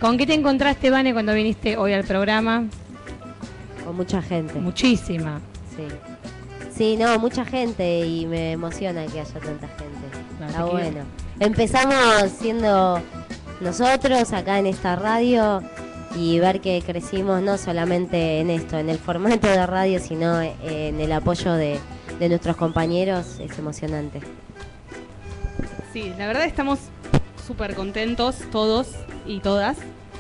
¿Con qué te encontraste, Vane, cuando viniste hoy al programa? Con mucha gente. Muchísima. Sí. Sí, no, mucha gente y me emociona que haya tanta gente. Está bueno. Empezamos siendo nosotros acá en esta radio y ver que crecimos no solamente en esto, en el formato de radio, sino en el apoyo de nuestros compañeros, es emocionante. Sí, la verdad estamos súper contentos todos y todas.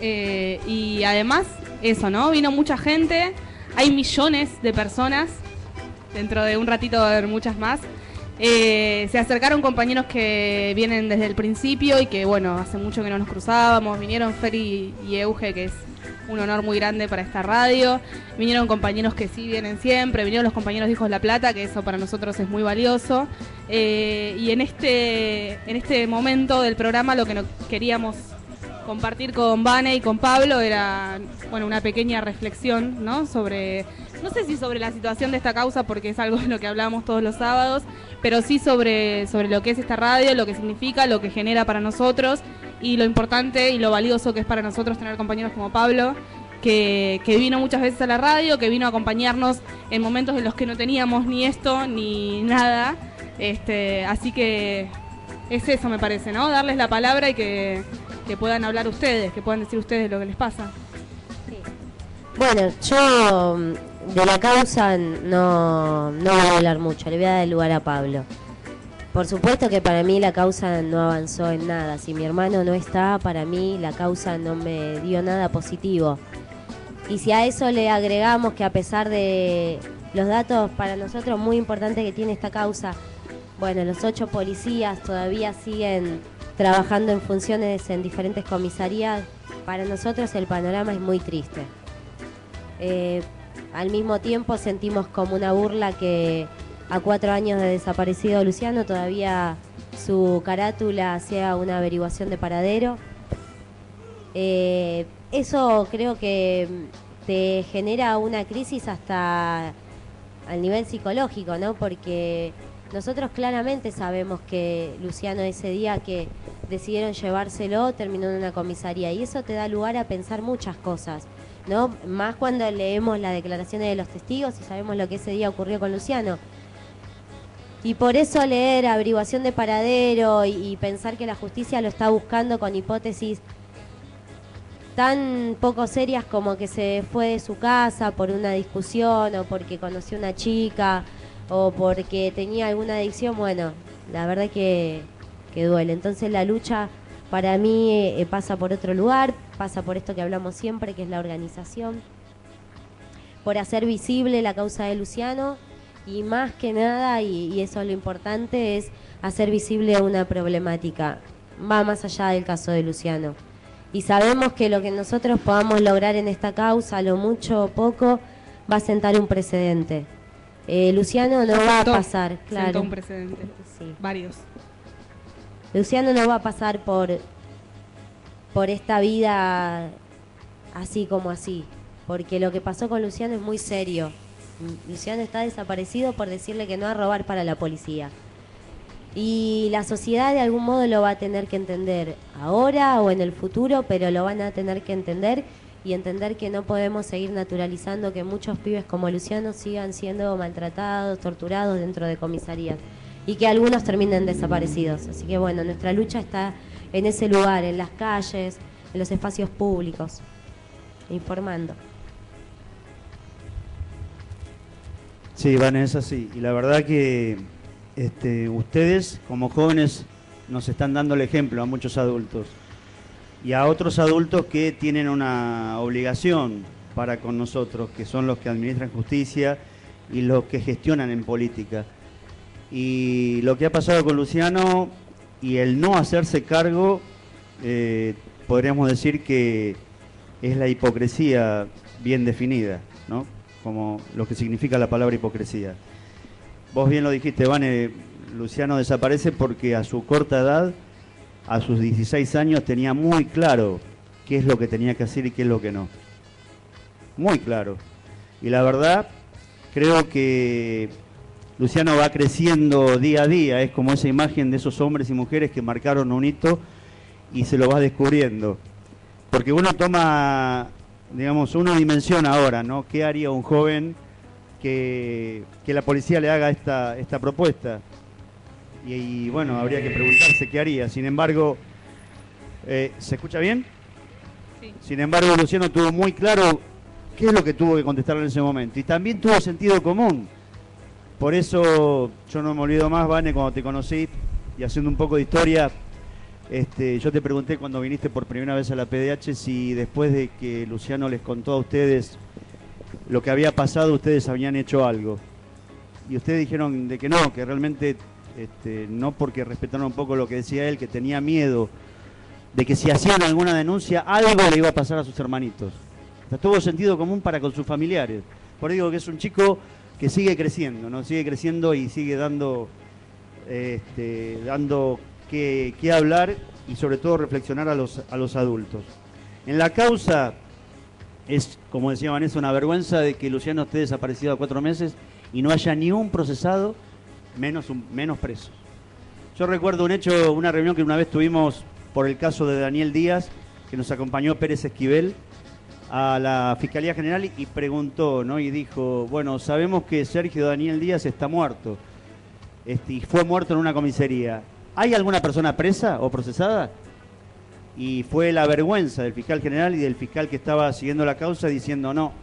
Y además, eso, ¿no? Vino mucha gente, hay millones de personas, dentro de un ratito va a haber muchas más. Se acercaron compañeros que vienen desde el principio y que, bueno, hace mucho que no nos cruzábamos. Vinieron Feri y Euge, que es un honor muy grande para esta radio. Vinieron compañeros que sí vienen siempre. Vinieron los compañeros de Hijos La Plata, que eso para nosotros es muy valioso. Y en este momento del programa lo que queríamos compartir con Vane y con Pablo era, bueno, una pequeña reflexión, ¿no? Sobre, no sé si sobre la situación de esta causa, porque es algo de lo que hablábamos todos los sábados, pero sí sobre lo que es esta radio, lo que significa, lo que genera para nosotros y lo importante y lo valioso que es para nosotros tener compañeros como Pablo, que vino muchas veces a la radio, que vino a acompañarnos en momentos en los que no teníamos ni esto ni nada. Así que es eso, me parece, ¿no? Darles la palabra y que puedan hablar ustedes, que puedan decir ustedes lo que les pasa. Sí. Bueno, yo de la causa no voy a hablar mucho, le voy a dar el lugar a Pablo. Por supuesto que para mí la causa no avanzó en nada. Si mi hermano no está, para mí la causa no me dio nada positivo. Y si a eso le agregamos que a pesar de los datos para nosotros muy importantes que tiene esta causa, bueno, los 8 policías todavía siguen trabajando en funciones en diferentes comisarías, para nosotros el panorama es muy triste. Al mismo tiempo sentimos como una burla que a 4 años de desaparecido Luciano todavía su carátula sea una averiguación de paradero. Eso creo que te genera una crisis hasta al nivel psicológico, ¿no? Porque nosotros claramente sabemos que Luciano ese día que decidieron llevárselo terminó en una comisaría y eso te da lugar a pensar muchas cosas, ¿no? Más cuando leemos las declaraciones de los testigos y sabemos lo que ese día ocurrió con Luciano. Y por eso leer averiguación de paradero y pensar que la justicia lo está buscando con hipótesis tan poco serias como que se fue de su casa por una discusión o porque conoció una chica o porque tenía alguna adicción, bueno, la verdad que duele. Entonces la lucha para mí pasa por otro lugar, pasa por esto que hablamos siempre, que es la organización, por hacer visible la causa de Luciano y más que nada, y eso es lo importante, es hacer visible una problemática. Va más allá del caso de Luciano. Y sabemos que lo que nosotros podamos lograr en esta causa, lo mucho o poco, va a sentar un precedente. Luciano no va a pasar, claro. Sentó un precedente, sí. Varios. Luciano no va a pasar por esta vida así como así, porque lo que pasó con Luciano es muy serio. Luciano está desaparecido por decirle que no a robar para la policía. Y la sociedad de algún modo lo va a tener que entender ahora o en el futuro, pero lo van a tener que entender y entender que no podemos seguir naturalizando que muchos pibes como Luciano sigan siendo maltratados, torturados dentro de comisarías y que algunos terminen desaparecidos. Así que bueno, nuestra lucha está en ese lugar, en las calles, en los espacios públicos, informando. Sí, Vanessa, sí. Y la verdad que ustedes como jóvenes nos están dando el ejemplo a muchos adultos y a otros adultos que tienen una obligación para con nosotros, que son los que administran justicia y los que gestionan en política. Y lo que ha pasado con Luciano y el no hacerse cargo, podríamos decir que es la hipocresía bien definida, ¿no? Como lo que significa la palabra hipocresía. Vos bien lo dijiste, Vane, Luciano desaparece porque a su corta edad, a sus 16 años, tenía muy claro qué es lo que tenía que hacer y qué es lo que no. Muy claro. Y la verdad, creo que Luciano va creciendo día a día, es como esa imagen de esos hombres y mujeres que marcaron un hito y se lo va descubriendo. porque uno toma, digamos, uno dimensiona ahora, ¿no? ¿Qué haría un joven que la policía le haga esta propuesta? Y bueno, habría que preguntarse qué haría. Sin embargo, ¿se escucha bien? Sí. Sin embargo, Luciano tuvo muy claro qué es lo que tuvo que contestar en ese momento. Y también tuvo sentido común. Por eso yo no me olvido más, Vane, cuando te conocí y haciendo un poco de historia, yo te pregunté cuando viniste por primera vez a la PDH si después de que Luciano les contó a ustedes lo que había pasado, ustedes habían hecho algo. Y ustedes dijeron de que no, que realmente no, porque respetaron un poco lo que decía él, que tenía miedo de que si hacían alguna denuncia, algo le iba a pasar a sus hermanitos. O sea, tuvo sentido común para con sus familiares. Por eso digo que es un chico que sigue creciendo, ¿no? Sigue creciendo y sigue dando que hablar y sobre todo reflexionar a los adultos. En la causa es, como decía Vanessa, una vergüenza de que Luciano esté desaparecido a 4 meses y no haya ni un procesado, menos presos. Yo recuerdo un hecho, una reunión que una vez tuvimos por el caso de Daniel Díaz, que nos acompañó Pérez Esquivel a la Fiscalía General y preguntó, ¿no? Y dijo, bueno, sabemos que Sergio Daniel Díaz está muerto y fue muerto en una comisaría. ¿Hay alguna persona presa o procesada? Y fue la vergüenza del fiscal general y del fiscal que estaba siguiendo la causa diciendo no.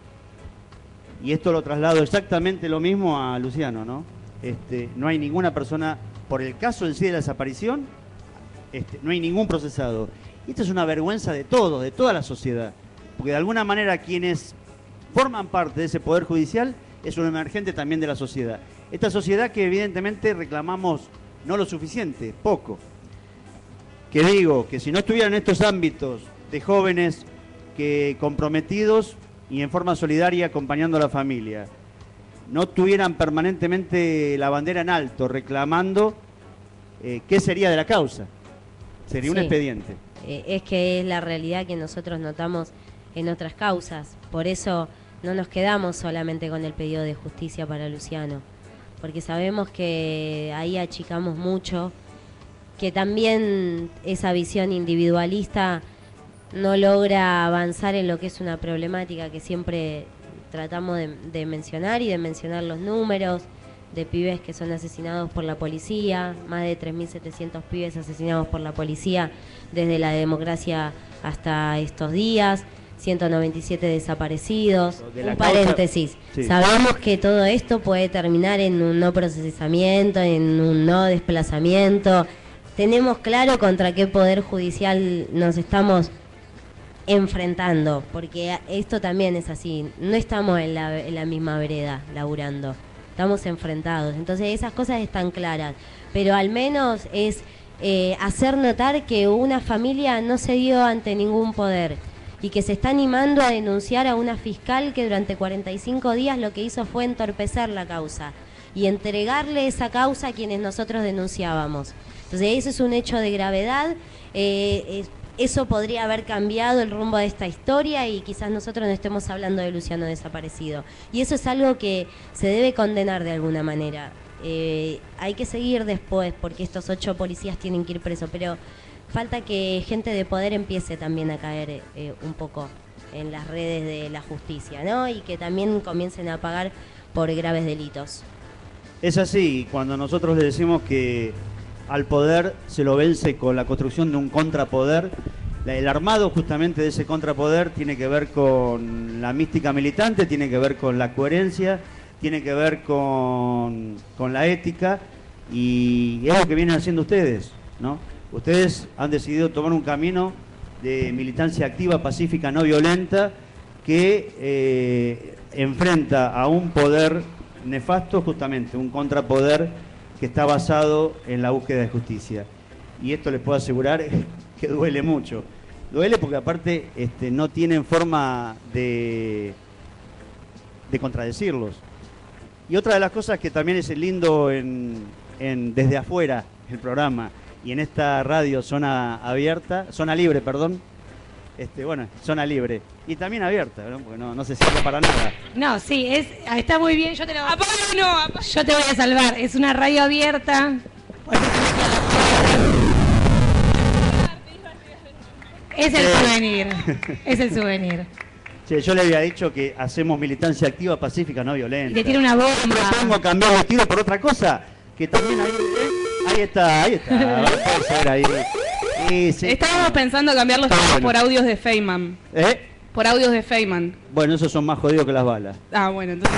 Y esto lo traslado exactamente lo mismo a Luciano, ¿no? No hay ninguna persona, por el caso en sí de la desaparición, no hay ningún procesado. Y esto es una vergüenza de todos, de toda la sociedad. Porque de alguna manera quienes forman parte de ese poder judicial es un emergente también de la sociedad. Esta sociedad que evidentemente reclamamos no lo suficiente, poco. Que digo, que si no estuvieran estos ámbitos de jóvenes que comprometidos y en forma solidaria acompañando a la familia, no tuvieran permanentemente la bandera en alto reclamando, ¿qué sería de la causa? Sería un expediente. Es que es la realidad que nosotros notamos en otras causas. Por eso no nos quedamos solamente con el pedido de justicia para Luciano, porque sabemos que ahí achicamos mucho, que también esa visión individualista no logra avanzar en lo que es una problemática que siempre tratamos de mencionar y de mencionar los números de pibes que son asesinados por la policía, más de 3.700 pibes asesinados por la policía desde la democracia hasta estos días, 197 desaparecidos. Un paréntesis, sí. Sabemos que todo esto puede terminar en un no procesamiento, en un no desplazamiento. Tenemos claro contra qué poder judicial nos estamos enfrentando, porque esto también es así, no estamos en la misma vereda laburando, estamos enfrentados, entonces esas cosas están claras, pero al menos es hacer notar que una familia no se dio ante ningún poder y que se está animando a denunciar a una fiscal que durante 45 días lo que hizo fue entorpecer la causa y entregarle esa causa a quienes nosotros denunciábamos. Entonces eso es un hecho de gravedad, eso podría haber cambiado el rumbo de esta historia y quizás nosotros no estemos hablando de Luciano desaparecido. Y eso es algo que se debe condenar de alguna manera. Hay que seguir después porque estos 8 policías tienen que ir presos, pero falta que gente de poder empiece también a caer un poco en las redes de la justicia, ¿no? Y que también comiencen a pagar por graves delitos. Es así, cuando nosotros le decimos que al poder se lo vence con la construcción de un contrapoder, el armado justamente de ese contrapoder tiene que ver con la mística militante, tiene que ver con la coherencia, tiene que ver con la ética, y es lo que vienen haciendo ustedes, ¿no? Ustedes han decidido tomar un camino de militancia activa, pacífica, no violenta, que enfrenta a un poder nefasto, justamente, un contrapoder que está basado en la búsqueda de justicia. Y esto les puedo asegurar que duele mucho. Duele porque aparte no tienen forma de contradecirlos. Y otra de las cosas que también es lindo desde afuera, el programa, y en esta radio Zona Libre, Zona Libre. Y también abierta, ¿no? Porque no se cierra para nada. No, sí, está muy bien, yo te lo... ¡Apágalo, no! Yo te voy a salvar, es una radio abierta. Es el souvenir. Es el souvenir. Che, yo le había dicho que hacemos militancia activa, pacífica, no violenta. Y le tira una bomba. Propongo cambiar los tiros por otra cosa, que también ahí está. Puede ser ahí. Y sí. Estábamos pensando cambiar los tiros por audios de Feynman. Por audios de Feynman. Bueno, esos son más jodidos que las balas. Ah, bueno, entonces...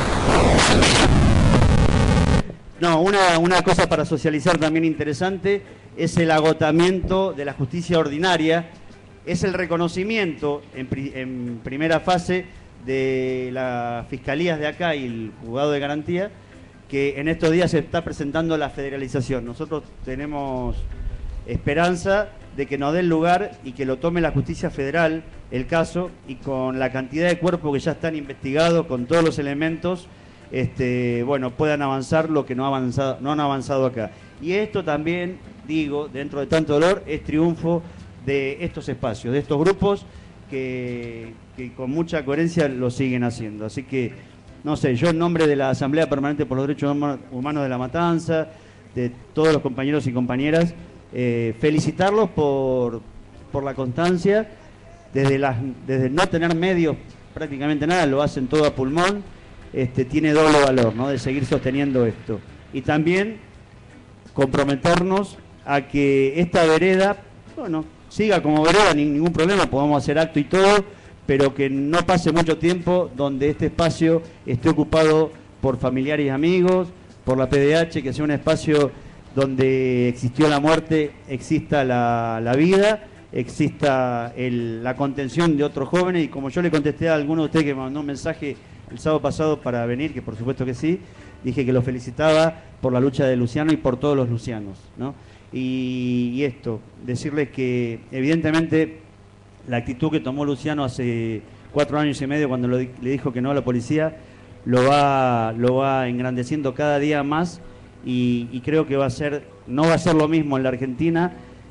No, una cosa para socializar también interesante es el agotamiento de la justicia ordinaria, es el reconocimiento en primera fase de las fiscalías de acá y el juzgado de garantía, que en estos días se está presentando la federalización. Nosotros tenemos esperanza de que nos dé el lugar y que lo tome la justicia federal el caso, y con la cantidad de cuerpos que ya están investigados, con todos los elementos, bueno, puedan avanzar lo que no han avanzado acá. Y esto también, digo, dentro de tanto dolor, es triunfo de estos espacios, de estos grupos que con mucha coherencia lo siguen haciendo. Así que, no sé, yo en nombre de la Asamblea Permanente por los Derechos Humanos de La Matanza, de todos los compañeros y compañeras, felicitarlos por la constancia, desde no tener medios prácticamente nada, lo hacen todo a pulmón. Tiene doble valor, ¿no?, de seguir sosteniendo esto. Y también comprometernos a que esta vereda, bueno, siga como vereda, ningún problema, podamos hacer acto y todo, pero que no pase mucho tiempo donde este espacio esté ocupado por familiares y amigos, por la PDH, que sea un espacio donde existió la muerte, exista la vida, exista la contención de otros jóvenes. Y como yo le contesté a alguno de ustedes que me mandó un mensaje el sábado pasado para venir, que por supuesto que sí, dije que lo felicitaba por la lucha de Luciano y por todos los lucianos, ¿no? Y esto, decirles que evidentemente la actitud que tomó Luciano hace 4 años y medio cuando le dijo que no a la policía, lo va engrandeciendo cada día más, y creo que no va a ser lo mismo en la Argentina,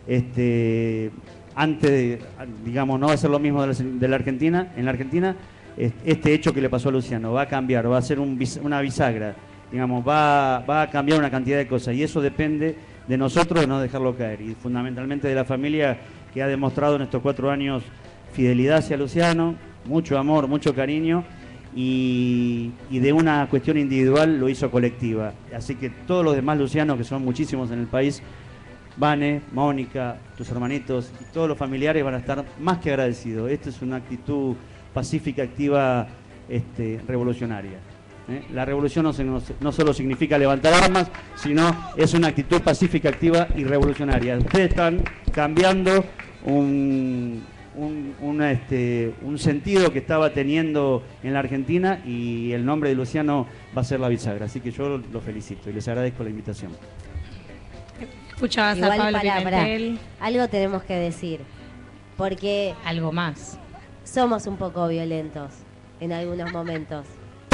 no va a ser lo mismo de la Argentina, en la Argentina. Este hecho que le pasó a Luciano va a cambiar, va a ser una bisagra, digamos, va a cambiar una cantidad de cosas, y eso depende de nosotros, de no dejarlo caer, y fundamentalmente de la familia, que ha demostrado en estos 4 años fidelidad hacia Luciano, mucho amor, mucho cariño, y de una cuestión individual lo hizo colectiva. Así que todos los demás lucianos, que son muchísimos en el país, Vane, Mónica, tus hermanitos y todos los familiares van a estar más que agradecidos. Esta es una actitud pacífica, activa, revolucionaria. La revolución no solo significa levantar armas, sino es una actitud pacífica, activa y revolucionaria. Ustedes están cambiando un sentido que estaba teniendo en la Argentina, y el nombre de Luciano va a ser la bisagra. Así que yo los felicito y les agradezco la invitación. Escuchabas Igual, a Pablo pará. Pimentel. Algo tenemos que decir, porque Algo más. somos un poco violentos en algunos momentos.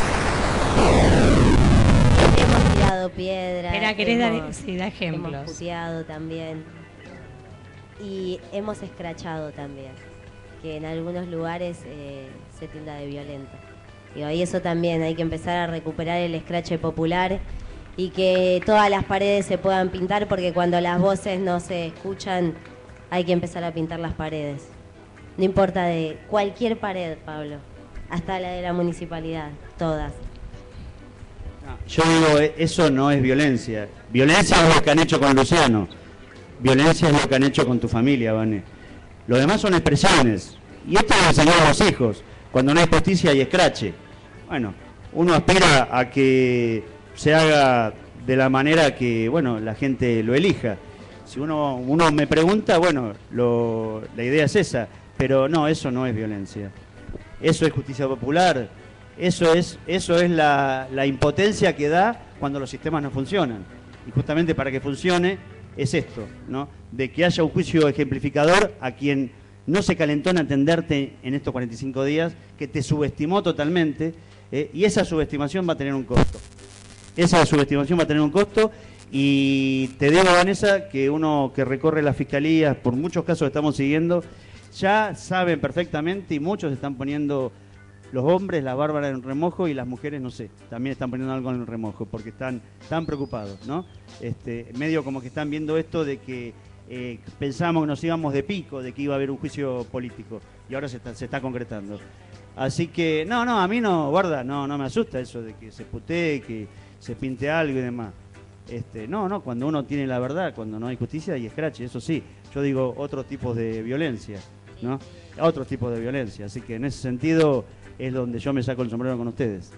Hemos tirado piedras. Espera, ¿querés dar hemos ejemplos? puteado también. Y hemos escrachado también, que en algunos lugares se tilda de violento. Y ahí eso también, hay que empezar a recuperar el escrache popular, y que todas las paredes se puedan pintar, porque cuando las voces no se escuchan, hay que empezar a pintar las paredes. No importa de cualquier pared, Pablo, hasta la de la municipalidad, todas. Yo digo, eso no es violencia. Violencia es lo que han hecho con Luciano. Violencia es lo que han hecho con tu familia, Vane. Lo demás son expresiones. Y esto lo enseñan a los hijos. Cuando no hay justicia hay escrache. Bueno, uno aspira a que se haga de la manera que, bueno, la gente lo elija. Si uno me pregunta, bueno, la idea es esa. Pero no, eso no es violencia. Eso es justicia popular. Eso es la impotencia que da cuando los sistemas no funcionan. Y justamente para que funcione es esto, ¿no? De que haya un juicio ejemplificador a quien no se calentó en atenderte en estos 45 días, que te subestimó totalmente, y esa subestimación va a tener un costo. Esa subestimación va a tener un costo, y te digo, Vanessa, que uno que recorre las fiscalías, por muchos casos que estamos siguiendo, ya saben perfectamente, y muchos están poniendo, los hombres, la bárbara en remojo, y las mujeres, no sé, también están poniendo algo en remojo, porque están tan preocupados, ¿no? Medio como que están viendo esto de que pensábamos que nos íbamos de pico, de que iba a haber un juicio político, y ahora se está concretando. Así que, no, a mí no, guarda, no me asusta eso de que se putee, que se pinte algo y demás. No, cuando uno tiene la verdad, cuando no hay justicia y escrache, eso sí. Yo digo otros tipos de violencia, ¿no? Otros tipos de violencia. Así que en ese sentido es donde yo me saco el sombrero con ustedes.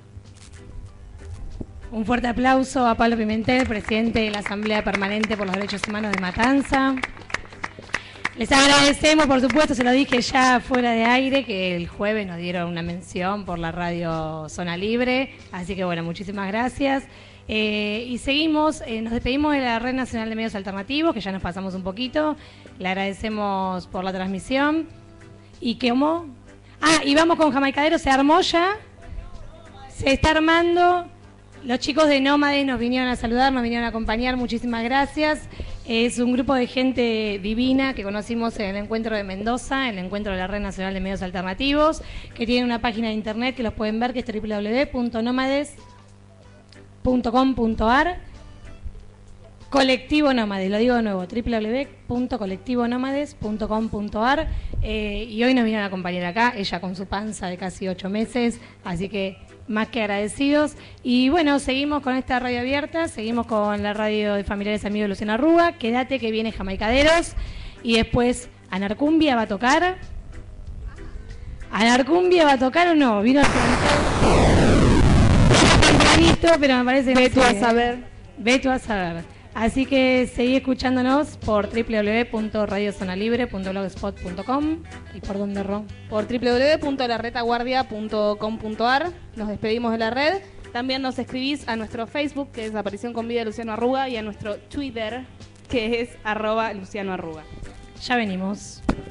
Un fuerte aplauso a Pablo Pimentel, presidente de la Asamblea Permanente por los Derechos Humanos de Matanza. Les agradecemos, por supuesto, se lo dije ya fuera de aire, que el jueves nos dieron una mención por la radio Zona Libre. Así que bueno, muchísimas gracias. Y seguimos, nos despedimos de la Red Nacional de Medios Alternativos, que ya nos pasamos un poquito. Le agradecemos por la transmisión. ¿Y cómo? Y vamos con Jamaicadero, se armó ya. Se está armando. Los chicos de Nómades nos vinieron a saludar, nos vinieron a acompañar, muchísimas gracias. Es un grupo de gente divina que conocimos en el encuentro de Mendoza, el encuentro de la Red Nacional de Medios Alternativos, que tiene una página de internet que los pueden ver, que es www.nomades.com.ar. Colectivo Nómades, lo digo de nuevo, www.colectivonomades.com.ar. Y hoy nos vinieron a acompañar acá, ella con su panza de casi 8 meses, así que más que agradecidos. Y bueno, seguimos con esta radio abierta, seguimos con la radio de Familiares Amigos de Luciano Arruga. Quédate que viene Jamaicaderos y después Anarcumbia va a tocar. ¿Anarcumbia va a tocar o no? Vino a tempranito, pero me parece... Ve tú a saber. Ve tú a saber. Así que seguí escuchándonos por www.radiozonalibre.blogspot.com. ¿Y por dónde, Ron? Por www.laretaguardia.com.ar. Nos despedimos de la red. También nos escribís a nuestro Facebook, que es Aparición con Vida de Luciano Arruga, y a nuestro Twitter, que es @LucianoArruga. Ya venimos.